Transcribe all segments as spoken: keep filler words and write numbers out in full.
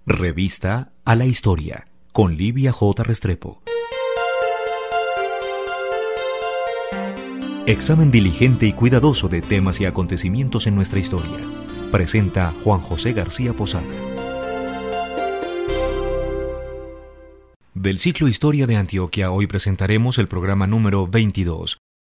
Revista a la Historia, con Livia J. Restrepo. Examen diligente y cuidadoso de temas y acontecimientos en nuestra historia. Presenta Juan José García Posada. Del ciclo Historia de Antioquia, hoy presentaremos el programa número veintidós.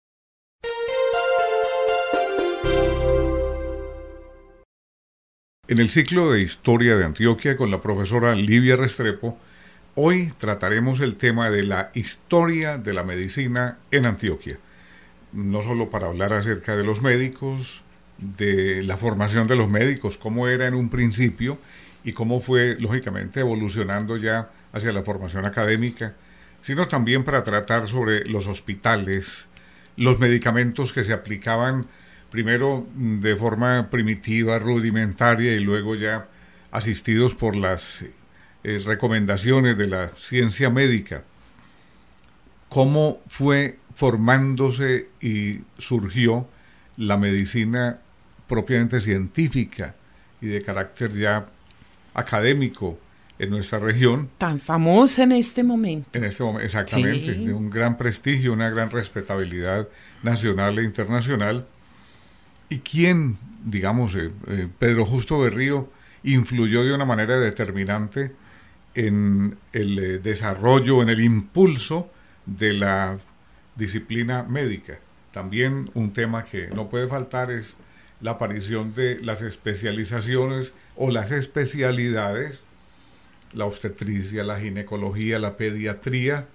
En el ciclo de Historia de Antioquia con la profesora Livia Restrepo, hoy trataremos el tema de la historia de la medicina en Antioquia. No solo para hablar acerca de los médicos, de la formación de los médicos, cómo era en un principio y cómo fue, lógicamente, evolucionando ya hacia la formación académica, sino también para tratar sobre los hospitales, los medicamentos que se aplicaban primero de forma primitiva, rudimentaria, y luego ya asistidos por las eh, recomendaciones de la ciencia médica. Cómo fue formándose y surgió la medicina propiamente científica y de carácter ya académico en nuestra región. Tan famosa en este momento. En este momento, exactamente, sí. De un gran prestigio, una gran respetabilidad nacional e internacional. Y quién, digamos, eh, eh, Pedro Justo Berrío influyó de una manera determinante en el eh, desarrollo, en el impulso de la disciplina médica. También un tema que no puede faltar es la aparición de las especializaciones o las especialidades, la obstetricia, la ginecología, la pediatría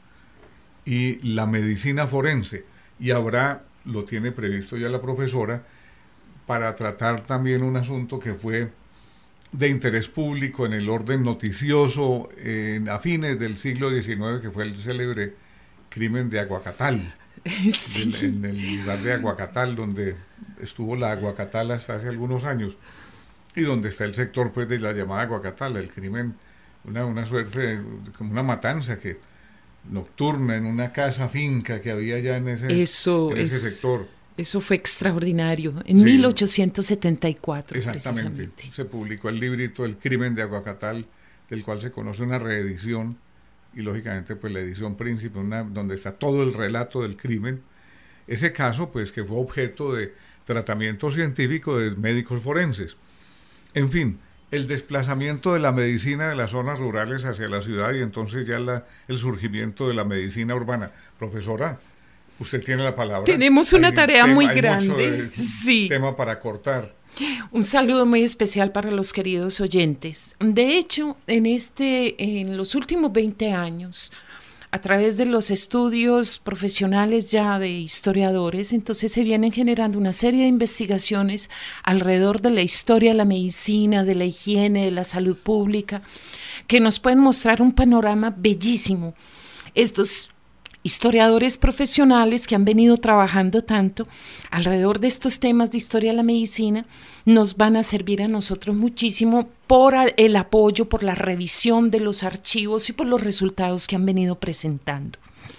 y la medicina forense. Y habrá, lo tiene previsto ya la profesora, para tratar también un asunto que fue de interés público en el orden noticioso en, a fines del siglo diecinueve, que fue el célebre crimen de Aguacatal. Sí. En, en el lugar de Aguacatal, donde estuvo la Aguacatal hasta hace algunos años, y donde está el sector pues de la llamada Aguacatal, el crimen, una, una suerte, de, como una matanza que nocturna en una casa finca que había ya en ese, Eso en ese es... sector. Eso fue extraordinario, en sí. mil ochocientos setenta y cuatro. Exactamente, se publicó el librito El crimen de Aguacatal, del cual se conoce una reedición, y lógicamente pues la edición príncipe, una, donde está todo el relato del crimen. Ese caso pues que fue objeto de tratamiento científico de médicos forenses. En fin, el desplazamiento de la medicina de las zonas rurales hacia la ciudad, y entonces ya la, el surgimiento de la medicina urbana. Profesora, usted tiene la palabra. Tenemos una hay tarea tema, muy hay grande. Mucho de, sí. tema para cortar. Un saludo muy especial para los queridos oyentes. De hecho, en este, en los últimos veinte años, a través de los estudios profesionales ya de historiadores, entonces se vienen generando una serie de investigaciones alrededor de la historia de la medicina, de la higiene, de la salud pública, que nos pueden mostrar un panorama bellísimo. Estos historiadores profesionales que han venido trabajando tanto alrededor de estos temas de historia de la medicina nos van a servir a nosotros muchísimo por el apoyo, por la revisión de los archivos y por los resultados que han venido presentando.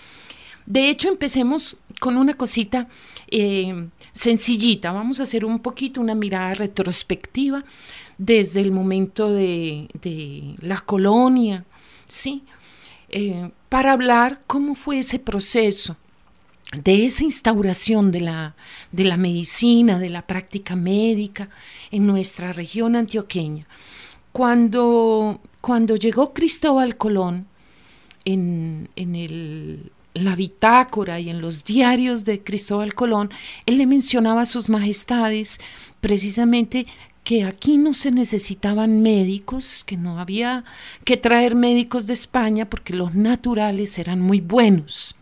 De hecho, empecemos con una cosita eh, sencillita. Vamos a hacer un poquito una mirada retrospectiva desde el momento de, de la colonia, ¿sí? Eh, para hablar cómo fue ese proceso de esa instauración de la, de la medicina, de la práctica médica en nuestra región antioqueña. Cuando, cuando llegó Cristóbal Colón, en, en el, la bitácora y en los diarios de Cristóbal Colón, él le mencionaba a sus majestades precisamente que aquí no se necesitaban médicos, que no había que traer médicos de España porque los naturales eran muy buenos.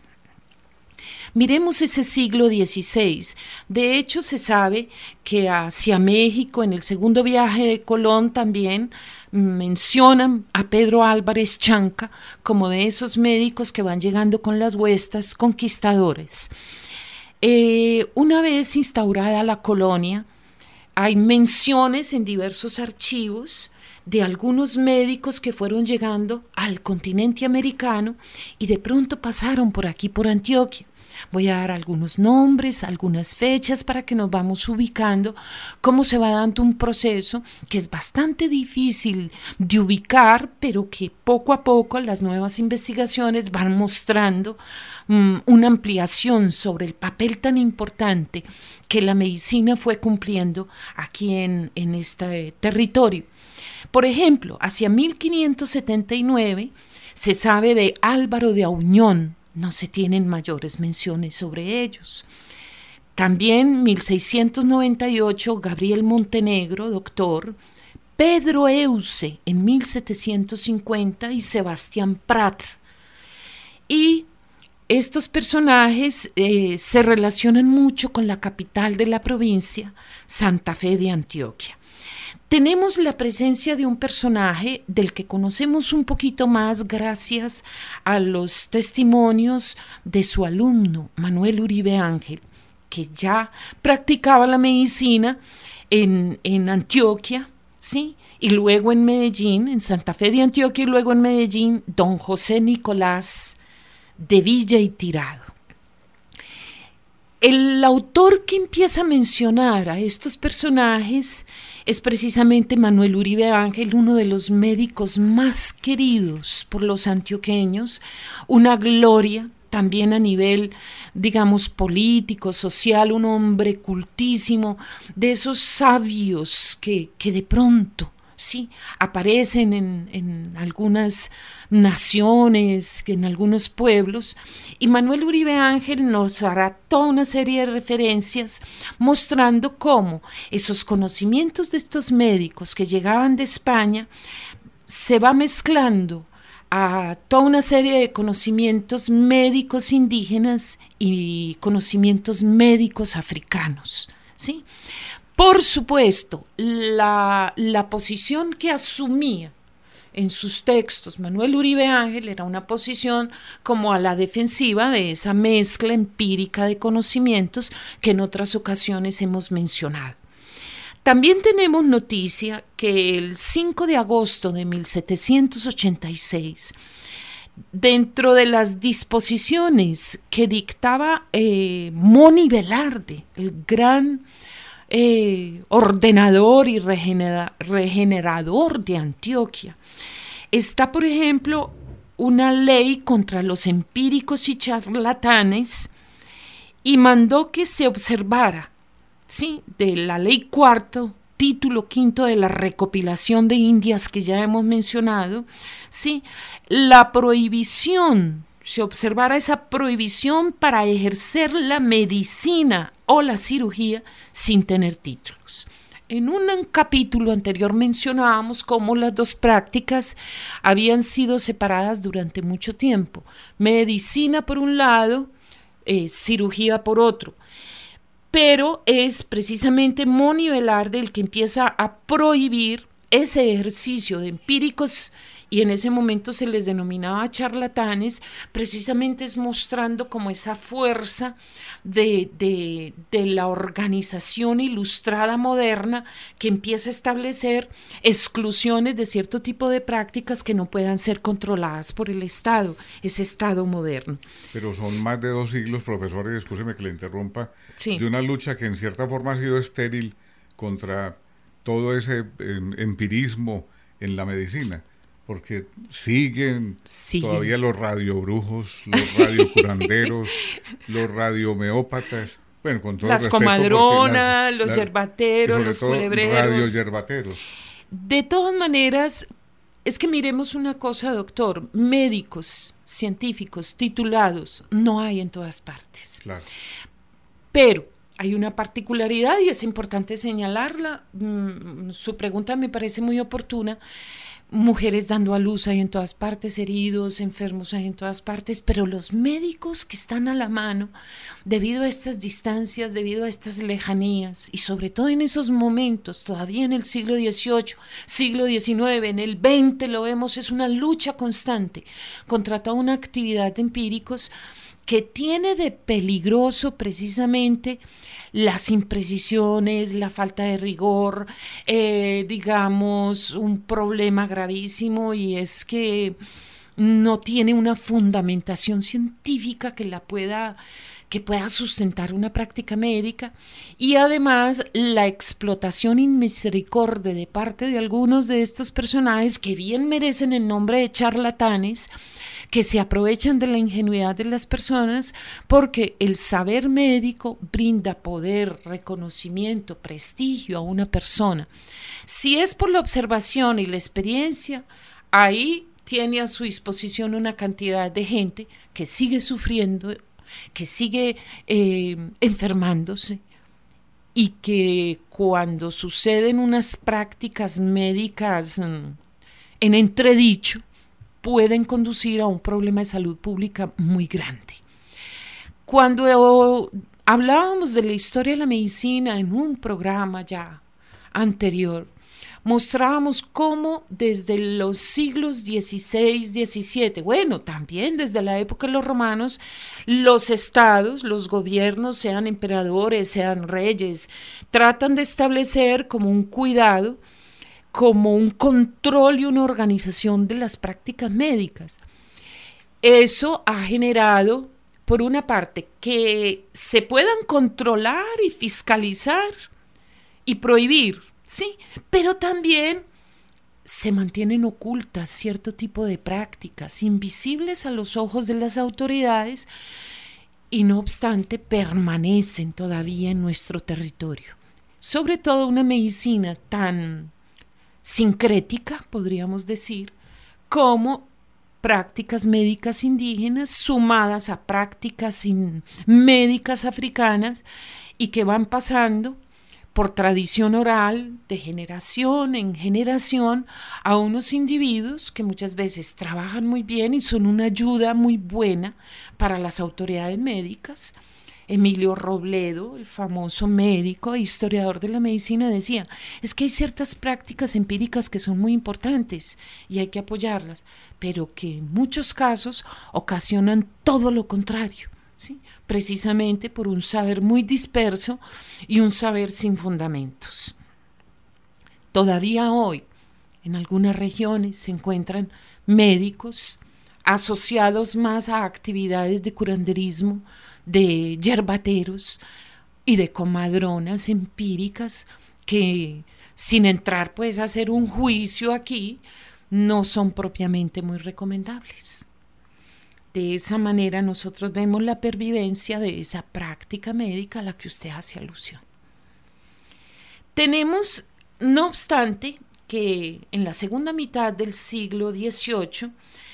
Miremos ese siglo dieciséis. De hecho, se sabe que hacia México, en el segundo viaje de Colón también, mencionan a Pedro Álvarez Chanca como de esos médicos que van llegando con las huestas conquistadores. Eh, una vez instaurada la colonia, hay menciones en diversos archivos de algunos médicos que fueron llegando al continente americano y de pronto pasaron por aquí, por Antioquia. Voy a dar algunos nombres, algunas fechas para que nos vamos ubicando cómo se va dando un proceso que es bastante difícil de ubicar, pero que poco a poco las nuevas investigaciones van mostrando um, una ampliación sobre el papel tan importante que la medicina fue cumpliendo aquí en, en este territorio. Por ejemplo, hacia mil quinientos setenta y nueve se sabe de Álvaro de Auñón, no se tienen mayores menciones sobre ellos. También mil seiscientos noventa y ocho, Gabriel Montenegro, doctor, Pedro Euce en mil setecientos cincuenta y Sebastián Prat. Y estos personajes eh, se relacionan mucho con la capital de la provincia, Santa Fe de Antioquia. Tenemos la presencia de un personaje del que conocemos un poquito más gracias a los testimonios de su alumno, Manuel Uribe Ángel, que ya practicaba la medicina en, en Antioquia, ¿sí? Y luego en Medellín, en Santa Fe de Antioquia, y luego en Medellín, don José Nicolás de Villa y Tirado. El autor que empieza a mencionar a estos personajes es precisamente Manuel Uribe Ángel, uno de los médicos más queridos por los antioqueños, una gloria también a nivel, digamos, político, social, un hombre cultísimo, de esos sabios que, que de pronto, sí, aparecen en, en algunas naciones, en algunos pueblos, y Manuel Uribe Ángel nos hará toda una serie de referencias mostrando cómo esos conocimientos de estos médicos que llegaban de España se va mezclando a toda una serie de conocimientos médicos indígenas y conocimientos médicos africanos, ¿sí? Por supuesto, la, la posición que asumía en sus textos Manuel Uribe Ángel era una posición como a la defensiva de esa mezcla empírica de conocimientos que en otras ocasiones hemos mencionado. También tenemos noticia que el cinco de agosto de mil setecientos ochenta y seis, dentro de las disposiciones que dictaba eh, Moni Velarde, el gran Eh, ordenador y regenera, regenerador de Antioquia, está, por ejemplo, una ley contra los empíricos y charlatanes, y mandó que se observara, ¿sí?, de la ley cuarto, título quinto de la recopilación de Indias que ya hemos mencionado, ¿sí?, la prohibición, se observara esa prohibición para ejercer la medicina o la cirugía sin tener títulos. En un capítulo anterior mencionábamos cómo las dos prácticas habían sido separadas durante mucho tiempo. Medicina por un lado, eh, cirugía por otro. Pero es precisamente Moni Velarde el que empieza a prohibir ese ejercicio de empíricos, y en ese momento se les denominaba charlatanes, precisamente es mostrando como esa fuerza de, de, de la organización ilustrada moderna que empieza a establecer exclusiones de cierto tipo de prácticas que no puedan ser controladas por el Estado, ese Estado moderno. Pero son más de dos siglos, profesor, y excúseme que le interrumpa, sí, de una lucha que en cierta forma ha sido estéril contra todo ese eh, empirismo en la medicina, porque siguen sí. todavía los radiobrujos, los radiocuranderos, los radiomeópatas, bueno, con todo las respeto, comadronas, las, los la, yerbateros, los culebreros. Radioyerbateros. De todas maneras, es que miremos una cosa, doctor, médicos, científicos, titulados, no hay en todas partes. Claro. Pero hay una particularidad y es importante señalarla. Mm, su pregunta me parece muy oportuna. Mujeres dando a luz hay en todas partes, heridos, enfermos hay en todas partes, pero los médicos que están a la mano, debido a estas distancias, debido a estas lejanías, y sobre todo en esos momentos, todavía en el siglo dieciocho, siglo diecinueve, en el veinte lo vemos, es una lucha constante contra toda una actividad de empíricos que tiene de peligroso precisamente las imprecisiones, la falta de rigor, eh, digamos, un problema gravísimo, y es que no tiene una fundamentación científica que la pueda, que pueda sustentar una práctica médica, y además la explotación inmisericordia de parte de algunos de estos personajes que bien merecen el nombre de charlatanes, que se aprovechan de la ingenuidad de las personas, porque el saber médico brinda poder, reconocimiento, prestigio a una persona. Si es por la observación y la experiencia, ahí tiene a su disposición una cantidad de gente que sigue sufriendo, que sigue eh, enfermándose, y que cuando suceden unas prácticas médicas mm, en entredicho, pueden conducir a un problema de salud pública muy grande. Cuando hablábamos de la historia de la medicina en un programa ya anterior, mostrábamos cómo desde los siglos dieciséis, diecisiete, bueno, también desde la época de los romanos, los estados, los gobiernos, sean emperadores, sean reyes, tratan de establecer como un cuidado, como un control y una organización de las prácticas médicas. Eso ha generado, por una parte, que se puedan controlar y fiscalizar y prohibir, sí, pero también se mantienen ocultas cierto tipo de prácticas, invisibles a los ojos de las autoridades, y no obstante permanecen todavía en nuestro territorio. Sobre todo una medicina tan sincrética, podríamos decir, como prácticas médicas indígenas sumadas a prácticas in- médicas africanas, y que van pasando por tradición oral de generación en generación a unos individuos que muchas veces trabajan muy bien y son una ayuda muy buena para las autoridades médicas. Emilio Robledo, el famoso médico e historiador de la medicina, decía, es que hay ciertas prácticas empíricas que son muy importantes y hay que apoyarlas, pero que en muchos casos ocasionan todo lo contrario, ¿sí? Precisamente por un saber muy disperso y un saber sin fundamentos. Todavía hoy, en algunas regiones se encuentran médicos asociados más a actividades de curanderismo, de yerbateros y de comadronas empíricas que, sin entrar pues a hacer un juicio aquí, no son propiamente muy recomendables. De esa manera nosotros vemos la pervivencia de esa práctica médica a la que usted hace alusión. Tenemos, no obstante, que en la segunda mitad del siglo dieciocho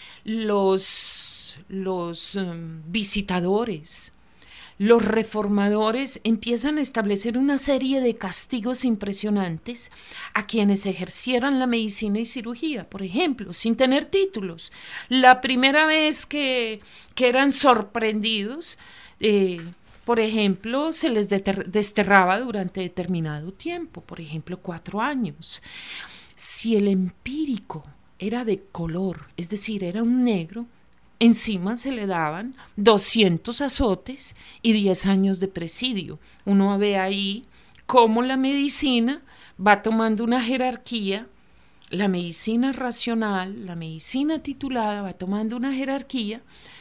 los, los um, visitadores, los reformadores empiezan a establecer una serie de castigos impresionantes a quienes ejercieran la medicina y cirugía, por ejemplo, sin tener títulos. La primera vez que, que eran sorprendidos, eh, por ejemplo, se les desterraba durante determinado tiempo, por ejemplo, cuatro años. Si el empírico era de color, es decir, era un negro, encima se le daban doscientos azotes y diez años de presidio. Uno ve ahí cómo la medicina va tomando una jerarquía, la medicina racional, la medicina titulada va tomando una jerarquía,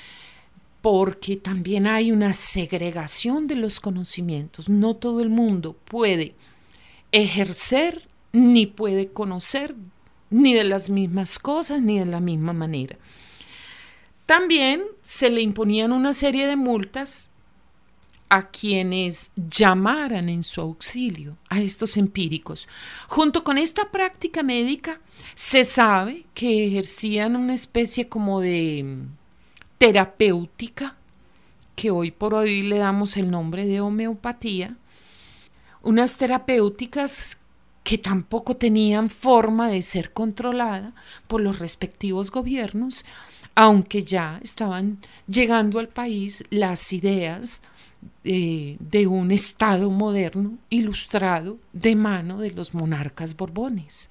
porque también hay una segregación de los conocimientos. No todo el mundo puede ejercer ni puede conocer ni de las mismas cosas ni de la misma manera. También se le imponían una serie de multas a quienes llamaran en su auxilio a estos empíricos. Junto con esta práctica médica, se sabe que ejercían una especie como de terapéutica, que hoy por hoy le damos el nombre de homeopatía, unas terapéuticas que tampoco tenían forma de ser controlada por los respectivos gobiernos, aunque ya estaban llegando al país las ideas eh, de un Estado moderno ilustrado de mano de los monarcas borbones.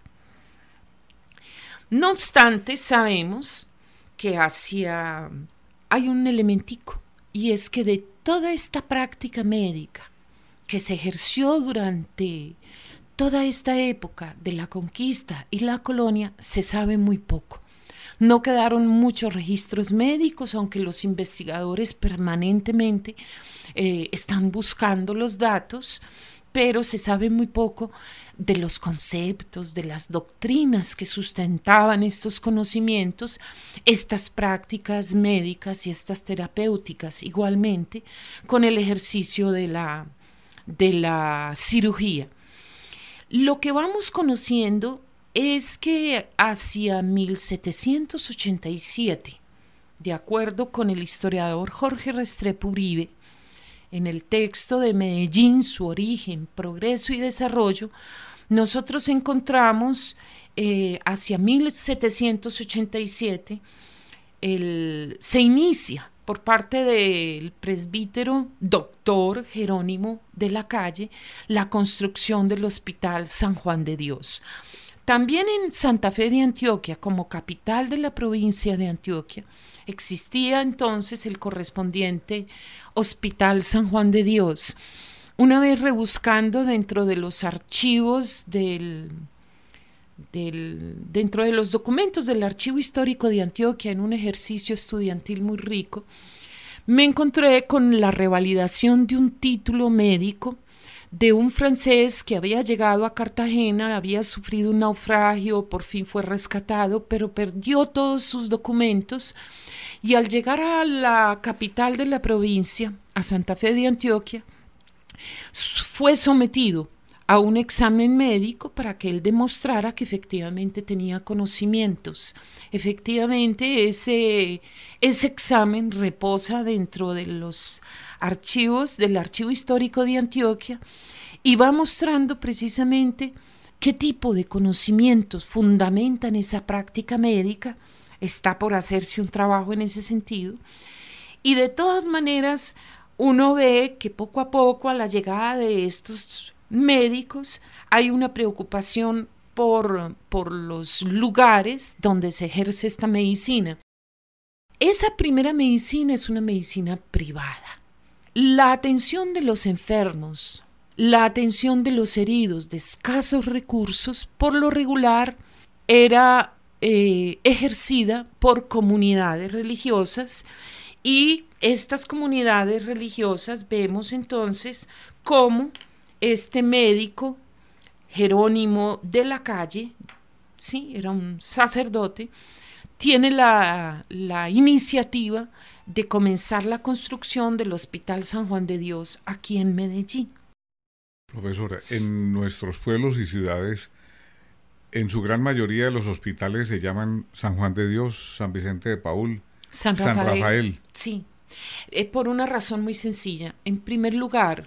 No obstante, sabemos que hacia hay un elementico, y es que de toda esta práctica médica que se ejerció durante toda esta época de la conquista y la colonia, se sabe muy poco. No quedaron muchos registros médicos, aunque los investigadores permanentemente eh, están buscando los datos, pero se sabe muy poco de los conceptos, de las doctrinas que sustentaban estos conocimientos, estas prácticas médicas y estas terapéuticas, igualmente con el ejercicio de la, de la cirugía. Lo que vamos conociendo es que hacia mil setecientos ochenta y siete, de acuerdo con el historiador Jorge Restrepo Uribe, en el texto de Medellín, su origen, progreso y desarrollo, nosotros encontramos eh, hacia mil setecientos ochenta y siete, el, se inicia por parte del presbítero doctor Jerónimo de la Calle la construcción del Hospital San Juan de Dios. También en Santa Fe de Antioquia, como capital de la provincia de Antioquia, existía entonces el correspondiente Hospital San Juan de Dios. Una vez rebuscando dentro de los archivos del, del, dentro de los documentos del Archivo Histórico de Antioquia, en un ejercicio estudiantil muy rico, me encontré con la revalidación de un título médico de un francés que había llegado a Cartagena, había sufrido un naufragio, por fin fue rescatado, pero perdió todos sus documentos, y al llegar a la capital de la provincia, a Santa Fe de Antioquia, fue sometido a un examen médico para que él demostrara que efectivamente tenía conocimientos. Efectivamente, ese, ese examen reposa dentro de los archivos del Archivo Histórico de Antioquia y va mostrando precisamente qué tipo de conocimientos fundamentan esa práctica médica. Está por hacerse un trabajo en ese sentido. Y de todas maneras, uno ve que poco a poco, a la llegada de estos médicos, hay una preocupación por, por los lugares donde se ejerce esta medicina. Esa primera medicina es una medicina privada. La atención de los enfermos, la atención de los heridos de escasos recursos, por lo regular era eh, ejercida por comunidades religiosas, y estas comunidades religiosas vemos entonces cómo este médico Jerónimo de la Calle, sí, era un sacerdote, tiene la, la iniciativa de comenzar la construcción del Hospital San Juan de Dios aquí en Medellín. Profesora, en nuestros pueblos y ciudades, en su gran mayoría los hospitales se llaman San Juan de Dios, San Vicente de Paúl, San Rafael. San Rafael. Sí, eh, por una razón muy sencilla. En primer lugar,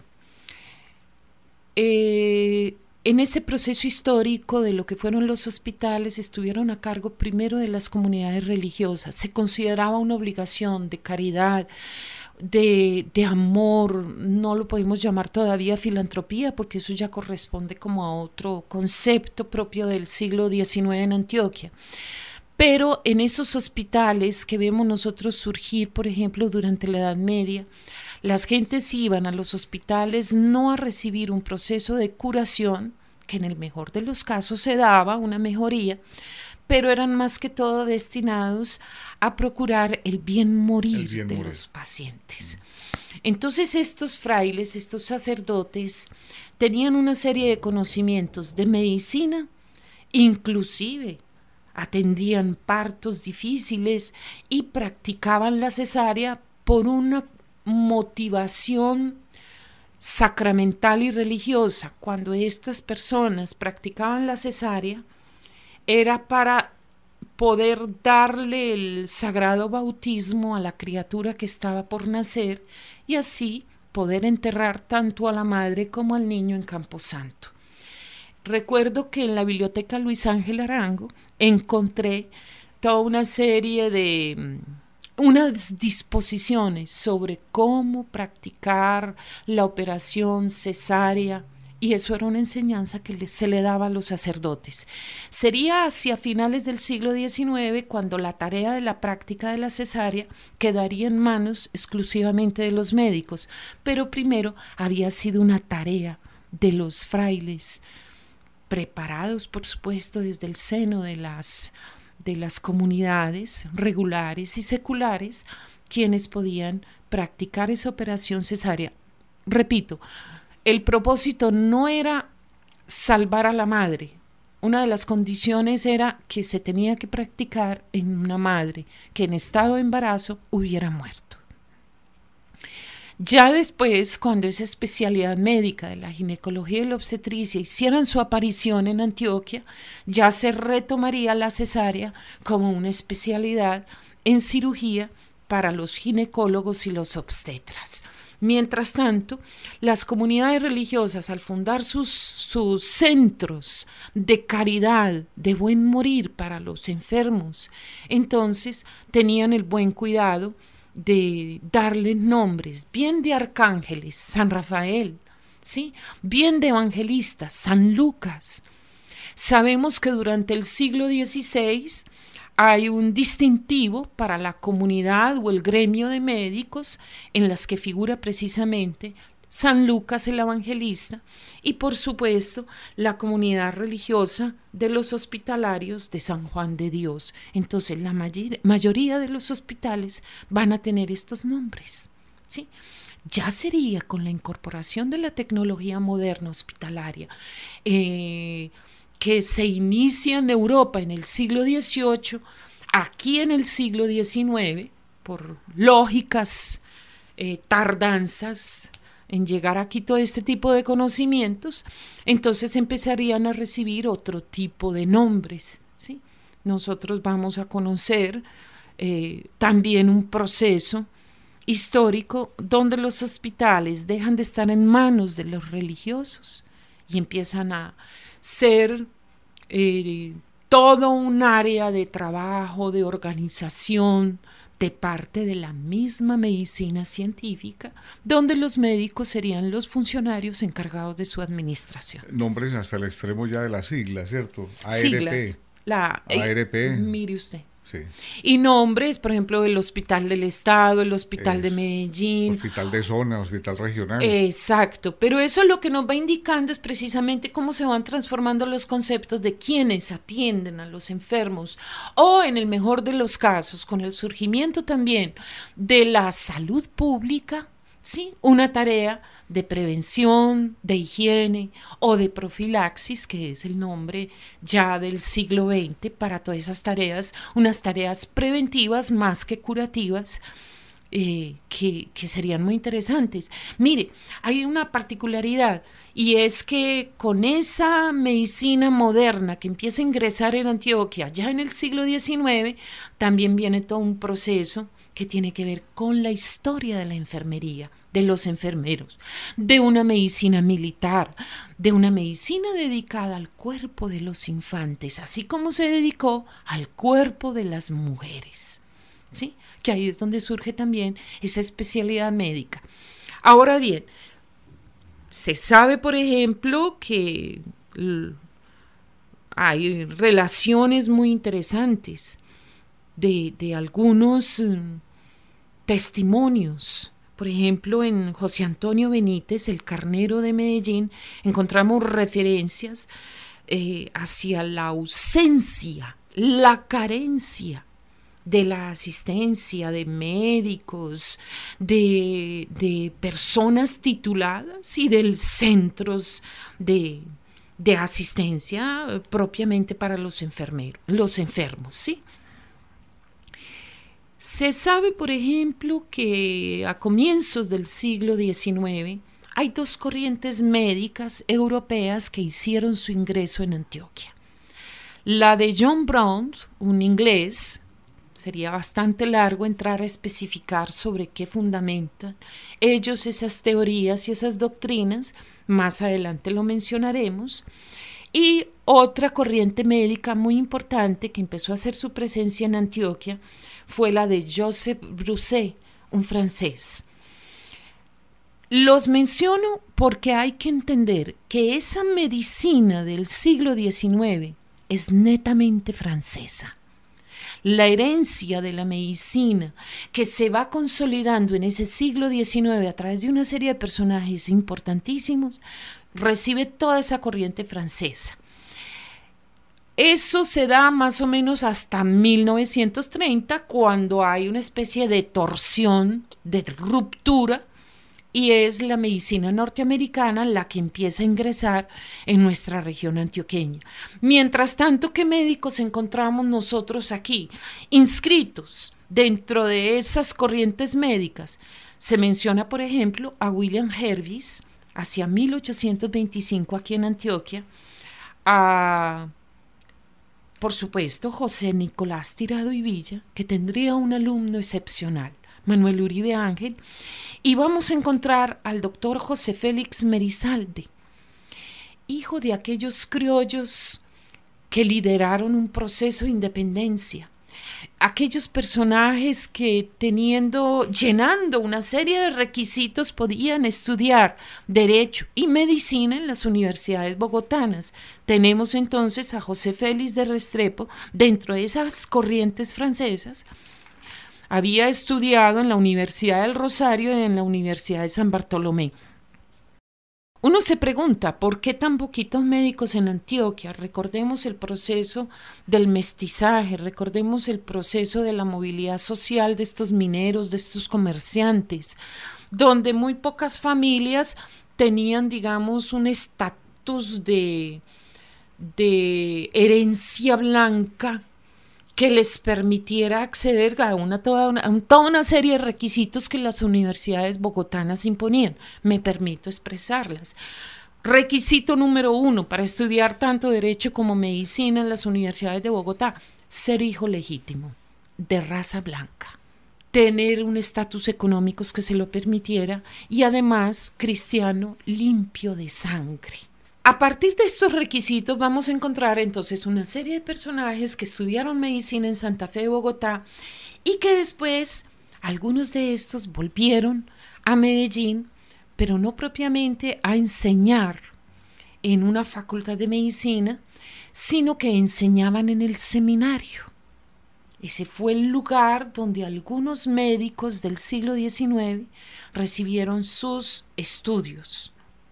eh, en ese proceso histórico de lo que fueron los hospitales, estuvieron a cargo primero de las comunidades religiosas. Se consideraba una obligación de caridad, de, de amor. No lo podemos llamar todavía filantropía, porque eso ya corresponde como a otro concepto propio del siglo diecinueve en Antioquia. Pero en esos hospitales que vemos nosotros surgir, por ejemplo, durante la Edad Media, las gentes iban a los hospitales no a recibir un proceso de curación, que en el mejor de los casos se daba una mejoría, pero eran más que todo destinados a procurar el bien morir el bien de morir. los pacientes. Entonces estos frailes, estos sacerdotes, tenían una serie de conocimientos de medicina, inclusive atendían partos difíciles y practicaban la cesárea por una motivación sacramental y religiosa. Cuando estas personas practicaban la cesárea, era para poder darle el sagrado bautismo a la criatura que estaba por nacer y así poder enterrar tanto a la madre como al niño en Camposanto. Recuerdo que en la biblioteca Luis Ángel Arango encontré toda una serie de unas disposiciones sobre cómo practicar la operación cesárea, y eso era una enseñanza que le, se le daba a los sacerdotes. Sería hacia finales del siglo diecinueve cuando la tarea de la práctica de la cesárea quedaría en manos exclusivamente de los médicos, pero primero había sido una tarea de los frailes, preparados por supuesto desde el seno de las de las comunidades regulares y seculares quienes podían practicar esa operación cesárea. Repito, el propósito no era salvar a la madre. Una de las condiciones era que se tenía que practicar en una madre que en estado de embarazo hubiera muerto. Ya después, cuando esa especialidad médica de la ginecología y la obstetricia hicieran su aparición en Antioquia, ya se retomaría la cesárea como una especialidad en cirugía para los ginecólogos y los obstetras. Mientras tanto, las comunidades religiosas, al fundar sus, sus centros de caridad, de buen morir para los enfermos, entonces tenían el buen cuidado de darles nombres, bien de arcángeles, San Rafael, ¿sí? Bien de evangelistas, San Lucas. Sabemos que durante el siglo dieciséis hay un distintivo para la comunidad o el gremio de médicos en las que figura precisamente San Lucas el Evangelista y por supuesto la comunidad religiosa de los hospitalarios de San Juan de Dios. Entonces la mayor, mayoría de los hospitales van a tener estos nombres, ¿sí? Ya sería con la incorporación de la tecnología moderna hospitalaria, eh, que se inicia en Europa en el siglo dieciocho, aquí en el siglo diecinueve, por lógicas eh, tardanzas en llegar aquí todo este tipo de conocimientos, entonces empezarían a recibir otro tipo de nombres, ¿sí? Nosotros vamos a conocer eh, también un proceso histórico donde los hospitales dejan de estar en manos de los religiosos y empiezan a ser eh, todo un área de trabajo, de organización, de parte de la misma medicina científica, donde los médicos serían los funcionarios encargados de su administración. Nombres hasta el extremo ya de las siglas, ¿cierto? A R P. Siglas. La, A R P. Eh, mire usted. Sí. Y nombres, por ejemplo, el Hospital del Estado, el Hospital es, de Medellín. Hospital de zona, Hospital regional. Exacto, pero eso lo que nos va indicando es precisamente cómo se van transformando los conceptos de quienes atienden a los enfermos o, en el mejor de los casos, con el surgimiento también de la salud pública, ¿sí? Una tarea de prevención, de higiene o de profilaxis, que es el nombre ya del siglo veinte para todas esas tareas, unas tareas preventivas más que curativas, eh, que, que serían muy interesantes. Mire, hay una particularidad y es que con esa medicina moderna que empieza a ingresar en Antioquia ya en el siglo diecinueve, también viene todo un proceso que tiene que ver con la historia de la enfermería, de los enfermeros, de una medicina militar, de una medicina dedicada al cuerpo de los infantes, así como se dedicó al cuerpo de las mujeres, ¿sí? Que ahí es donde surge también esa especialidad médica. Ahora bien, se sabe, por ejemplo, que hay relaciones muy interesantes de, de algunos um, testimonios. Por ejemplo, en José Antonio Benítez, el carnero de Medellín, encontramos referencias eh, hacia la ausencia, la carencia de la asistencia de médicos, de, de personas tituladas y de centros de, de asistencia propiamente para los enfermeros, los enfermos, ¿sí? Se sabe, por ejemplo, que a comienzos del siglo diecinueve hay dos corrientes médicas europeas que hicieron su ingreso en Antioquia. La de John Brown, un inglés, sería bastante largo entrar a especificar sobre qué fundamentan ellos esas teorías y esas doctrinas, más adelante lo mencionaremos, y otra corriente médica muy importante que empezó a hacer su presencia en Antioquia fue la de Joseph Broussais, un francés. Los menciono porque hay que entender que esa medicina del siglo diecinueve es netamente francesa. La herencia de la medicina que se va consolidando en ese siglo diecinueve a través de una serie de personajes importantísimos recibe toda esa corriente francesa. Eso se da más o menos hasta mil novecientos treinta, cuando hay una especie de torsión, de ruptura, y es la medicina norteamericana la que empieza a ingresar en nuestra región antioqueña. Mientras tanto, ¿qué médicos encontramos nosotros aquí inscritos dentro de esas corrientes médicas? Se menciona, por ejemplo, a William Hervis, hacia mil ochocientos veinticinco aquí en Antioquia, a, por supuesto, José Nicolás Tirado y Villa, que tendría un alumno excepcional, Manuel Uribe Ángel, y vamos a encontrar al doctor José Félix Merizalde, hijo de aquellos criollos que lideraron un proceso de independencia, aquellos personajes que teniendo, llenando una serie de requisitos podían estudiar Derecho y Medicina en las universidades bogotanas. Tenemos entonces a José Félix de Restrepo dentro de esas corrientes francesas. Había estudiado en la Universidad del Rosario y en la Universidad de San Bartolomé. Uno se pregunta, ¿por qué tan poquitos médicos en Antioquia? Recordemos el proceso del mestizaje, recordemos el proceso de la movilidad social de estos mineros, de estos comerciantes, donde muy pocas familias tenían, digamos, un estatus de, de herencia blanca que les permitiera acceder a, una, toda, una, a toda una serie de requisitos que las universidades bogotanas imponían. Me permito expresarlas. Requisito número uno para estudiar tanto Derecho como Medicina en las universidades de Bogotá: ser hijo legítimo, de raza blanca, tener un estatus económico que se lo permitiera y además cristiano, limpio de sangre. A partir de estos requisitos vamos a encontrar entonces una serie de personajes que estudiaron medicina en Santa Fe de Bogotá y que después algunos de estos volvieron a Medellín, pero no propiamente a enseñar en una facultad de medicina, sino que enseñaban en el seminario. Ese fue el lugar donde algunos médicos del siglo diecinueve recibieron sus estudios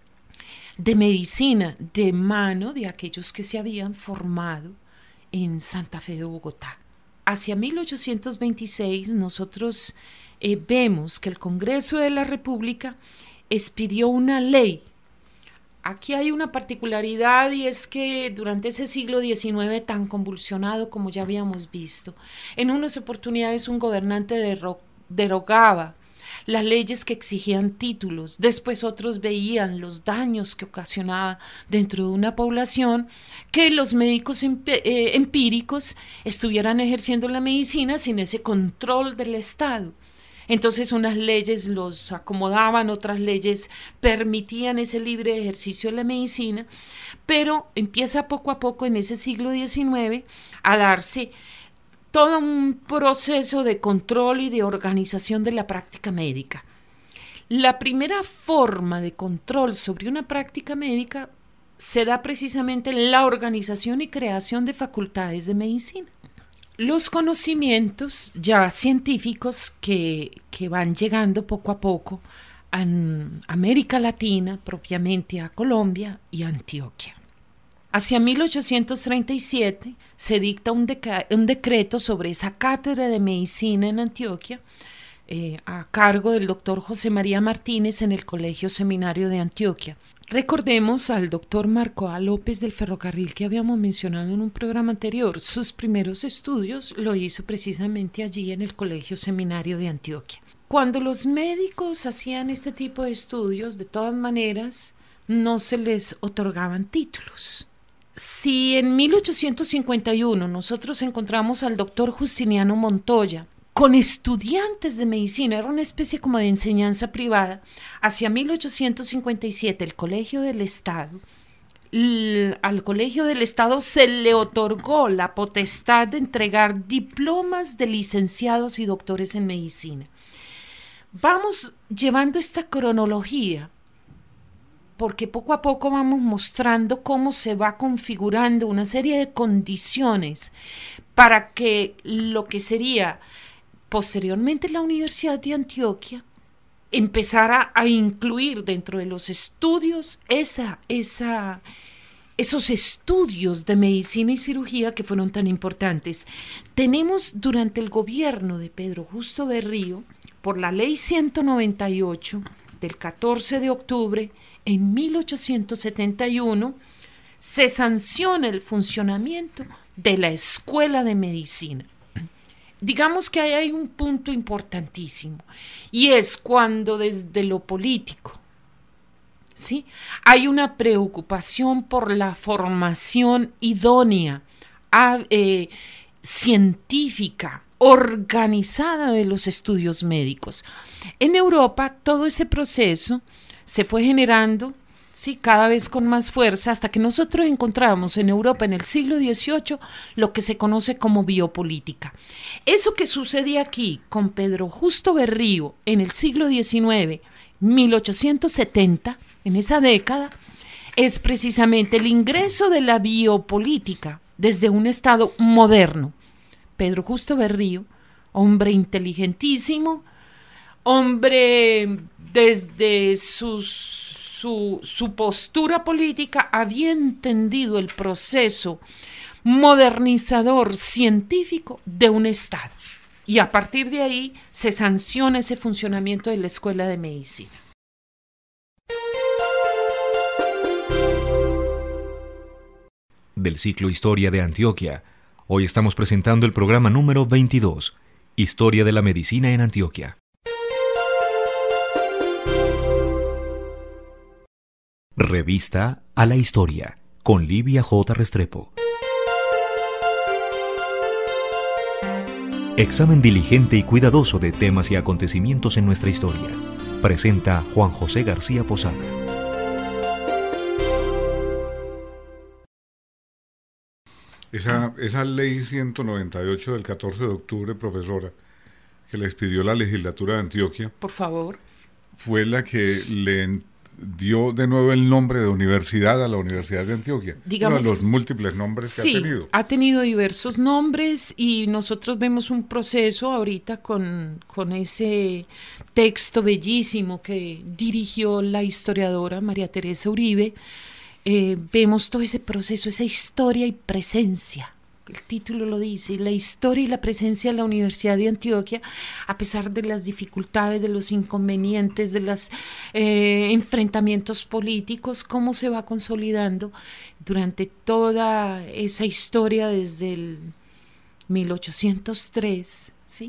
de medicina de mano de aquellos que se habían formado en Santa Fe de Bogotá. Hacia mil ochocientos veintiséis nosotros eh, vemos que el Congreso de la República expidió una ley. Aquí hay una particularidad, y es que durante ese siglo diecinueve tan convulsionado como ya habíamos visto, en unas oportunidades un gobernante derro- derogaba las leyes que exigían títulos, después otros veían los daños que ocasionaba dentro de una población que los médicos emp- eh, empíricos estuvieran ejerciendo la medicina sin ese control del Estado. Entonces unas leyes los acomodaban, otras leyes permitían ese libre ejercicio de la medicina, pero empieza poco a poco en ese siglo diecinueve a darse todo un proceso de control y de organización de la práctica médica. La primera forma de control sobre una práctica médica se da precisamente en la organización y creación de facultades de medicina. Los conocimientos ya científicos que, que van llegando poco a poco a América Latina, propiamente a Colombia y a Antioquia. Hacia mil ochocientos treinta y siete se dicta un, deca- un decreto sobre esa cátedra de medicina en Antioquia, eh, a cargo del doctor José María Martínez en el Colegio Seminario de Antioquia. Recordemos al doctor Marco A. López del Ferrocarril, que habíamos mencionado en un programa anterior. Sus primeros estudios lo hizo precisamente allí en el Colegio Seminario de Antioquia. Cuando los médicos hacían este tipo de estudios, de todas maneras, no se les otorgaban títulos. Si en mil ochocientos cincuenta y uno nosotros encontramos al doctor Justiniano Montoya con estudiantes de medicina, era una especie como de enseñanza privada, hacia mil ochocientos cincuenta y siete el Colegio del Estado, l- al Colegio del Estado se le otorgó la potestad de entregar diplomas de licenciados y doctores en medicina. Vamos llevando esta cronología, porque poco a poco vamos mostrando cómo se va configurando una serie de condiciones para que lo que sería posteriormente la Universidad de Antioquia empezara a incluir dentro de los estudios esa, esa, esos estudios de medicina y cirugía que fueron tan importantes. Tenemos durante el gobierno de Pedro Justo Berrío, por la ley ciento noventa y ocho del catorce de octubre en mil ochocientos setenta y uno, se sanciona el funcionamiento de la Escuela de Medicina. Digamos que ahí hay un punto importantísimo, y es cuando desde lo político, ¿sí?, hay una preocupación por la formación idónea, a, eh, científica, organizada de los estudios médicos. En Europa todo ese proceso se fue generando, sí, cada vez con más fuerza, hasta que nosotros encontramos en Europa en el siglo dieciocho lo que se conoce como biopolítica. Eso que sucede aquí con Pedro Justo Berrío en el siglo diecinueve, mil ochocientos setenta, en esa década, es precisamente el ingreso de la biopolítica desde un Estado moderno. Pedro Justo Berrío, hombre inteligentísimo, hombre desde sus, su, su postura política había entendido el proceso modernizador científico de un Estado. Y a partir de ahí se sanciona ese funcionamiento de la Escuela de Medicina. Del ciclo Historia de Antioquia, hoy estamos presentando el programa número veintidós, Historia de la Medicina en Antioquia. Revista a la Historia, con Livia J. Restrepo. Examen diligente y cuidadoso de temas y acontecimientos en nuestra historia. Presenta Juan José García Posada. Esa, esa ley ciento noventa y ocho del catorce de octubre, profesora, que le expidió la legislatura de Antioquia, por favor, fue la que le dio de nuevo el nombre de universidad a la Universidad de Antioquia. Digamos, uno de los múltiples nombres sí, que ha tenido. ha tenido diversos nombres, y nosotros vemos un proceso ahorita con, con ese texto bellísimo que dirigió la historiadora María Teresa Uribe. Eh, vemos todo ese proceso, esa historia y presencia. El título lo dice, la historia y la presencia de la Universidad de Antioquia, a pesar de las dificultades, de los inconvenientes, de los eh, enfrentamientos políticos, cómo se va consolidando durante toda esa historia desde el mil ochocientos tres, ¿sí?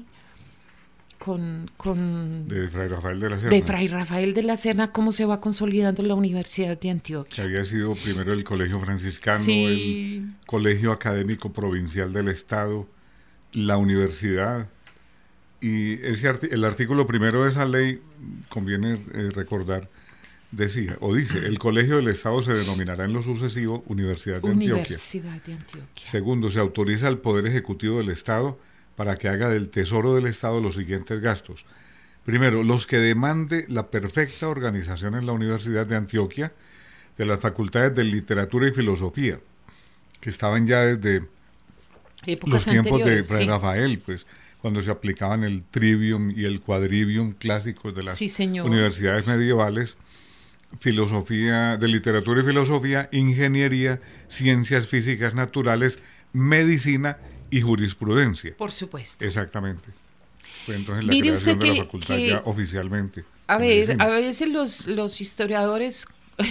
Con, con de Fray Rafael de la Serna. De Fray Rafael de la Serna, cómo se va consolidando la Universidad de Antioquia. Que había sido primero el Colegio Franciscano, sí. el Colegio Académico Provincial del Estado, la universidad. Y ese arti- el artículo primero de esa ley, conviene eh, recordar, decía, o dice, el Colegio del Estado se denominará en lo sucesivo Universidad de Antioquia. Universidad de Antioquia. Segundo, se autoriza al Poder Ejecutivo del Estado para que haga del Tesoro del Estado los siguientes gastos. Primero, los que demande la perfecta organización en la Universidad de Antioquia de las facultades de Literatura y Filosofía, que estaban ya desde Épocas los tiempos de Fray sí. Rafael, pues, cuando se aplicaban el trivium y el quadrivium clásicos de las sí, universidades medievales, filosofía, de literatura y filosofía, ingeniería, ciencias físicas naturales, medicina y jurisprudencia. Por supuesto. Exactamente. Fue entonces la Mire creación usted de que, la facultad que, ya oficialmente. A ver, a veces los, los historiadores,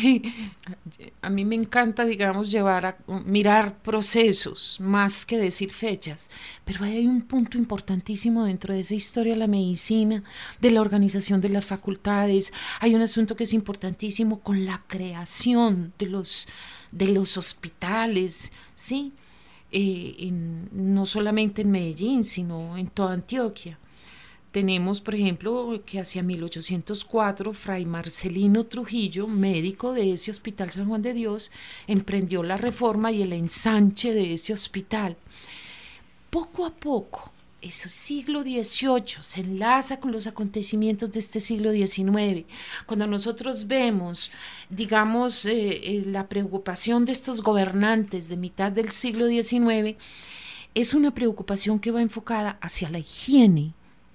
a mí me encanta, digamos, llevar a mirar procesos más que decir fechas, pero hay un punto importantísimo dentro de esa historia de la medicina, de la organización de las facultades. Hay un asunto que es importantísimo con la creación de los, de los hospitales, ¿sí? Eh, en, no solamente en Medellín, sino en toda Antioquia. Tenemos, por ejemplo, que hacia mil ochocientos cuatro, Fray Marcelino Trujillo, médico de ese Hospital San Juan de Dios, emprendió la reforma y el ensanche de ese hospital. Poco a poco, ese siglo dieciocho se enlaza con los acontecimientos de este siglo diecinueve. Cuando nosotros vemos, digamos, eh, eh, la preocupación de estos gobernantes de mitad del siglo diecinueve, es una preocupación que va enfocada hacia la higiene,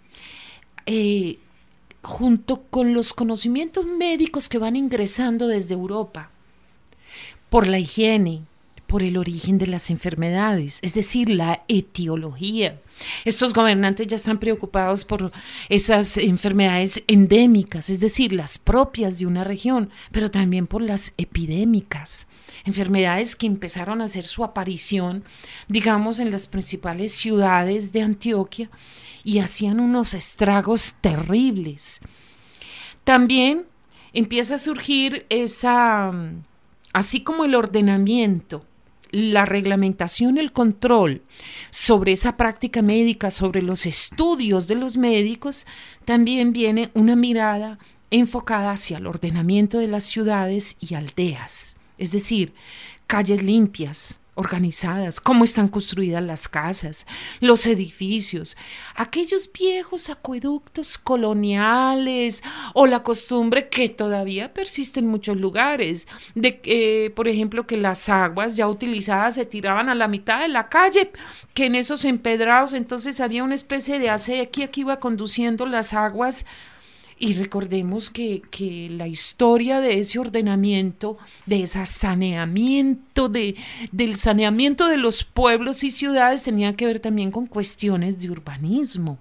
eh, junto con los conocimientos médicos que van ingresando desde Europa. por la higiene, por el origen de las enfermedades, es decir, la etiología. Estos gobernantes ya están preocupados por esas enfermedades endémicas, es decir, las propias de una región, pero también por las epidémicas, enfermedades que empezaron a hacer su aparición, digamos, en las principales ciudades de Antioquia y hacían unos estragos terribles. También empieza a surgir esa, así como el ordenamiento, la reglamentación, el control sobre esa práctica médica, sobre los estudios de los médicos, también viene una mirada enfocada hacia el ordenamiento de las ciudades y aldeas, es decir, calles limpias, organizadas, cómo están construidas las casas, los edificios, aquellos viejos acueductos coloniales o la costumbre que todavía persiste en muchos lugares, de eh, por ejemplo, que las aguas ya utilizadas se tiraban a la mitad de la calle, que en esos empedrados entonces había una especie de acequia que iba conduciendo las aguas. Y recordemos que, que la historia de ese ordenamiento, de ese saneamiento, de, del saneamiento de los pueblos y ciudades tenía que ver también con cuestiones de urbanismo.